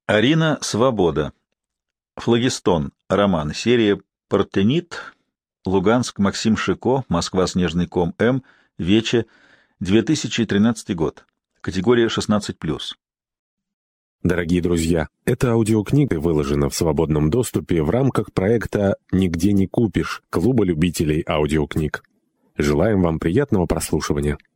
Арина Свобода. Флагистон. Роман. Серия «Партенит». Луганск. Максим Шико. Москва. Снежный ком. М. Вече. 2013 год. Категория 16+. Дорогие друзья, эта аудиокнига выложена в свободном доступе в рамках проекта «Нигде не купишь» Клуба любителей аудиокниг. Желаем вам приятного прослушивания.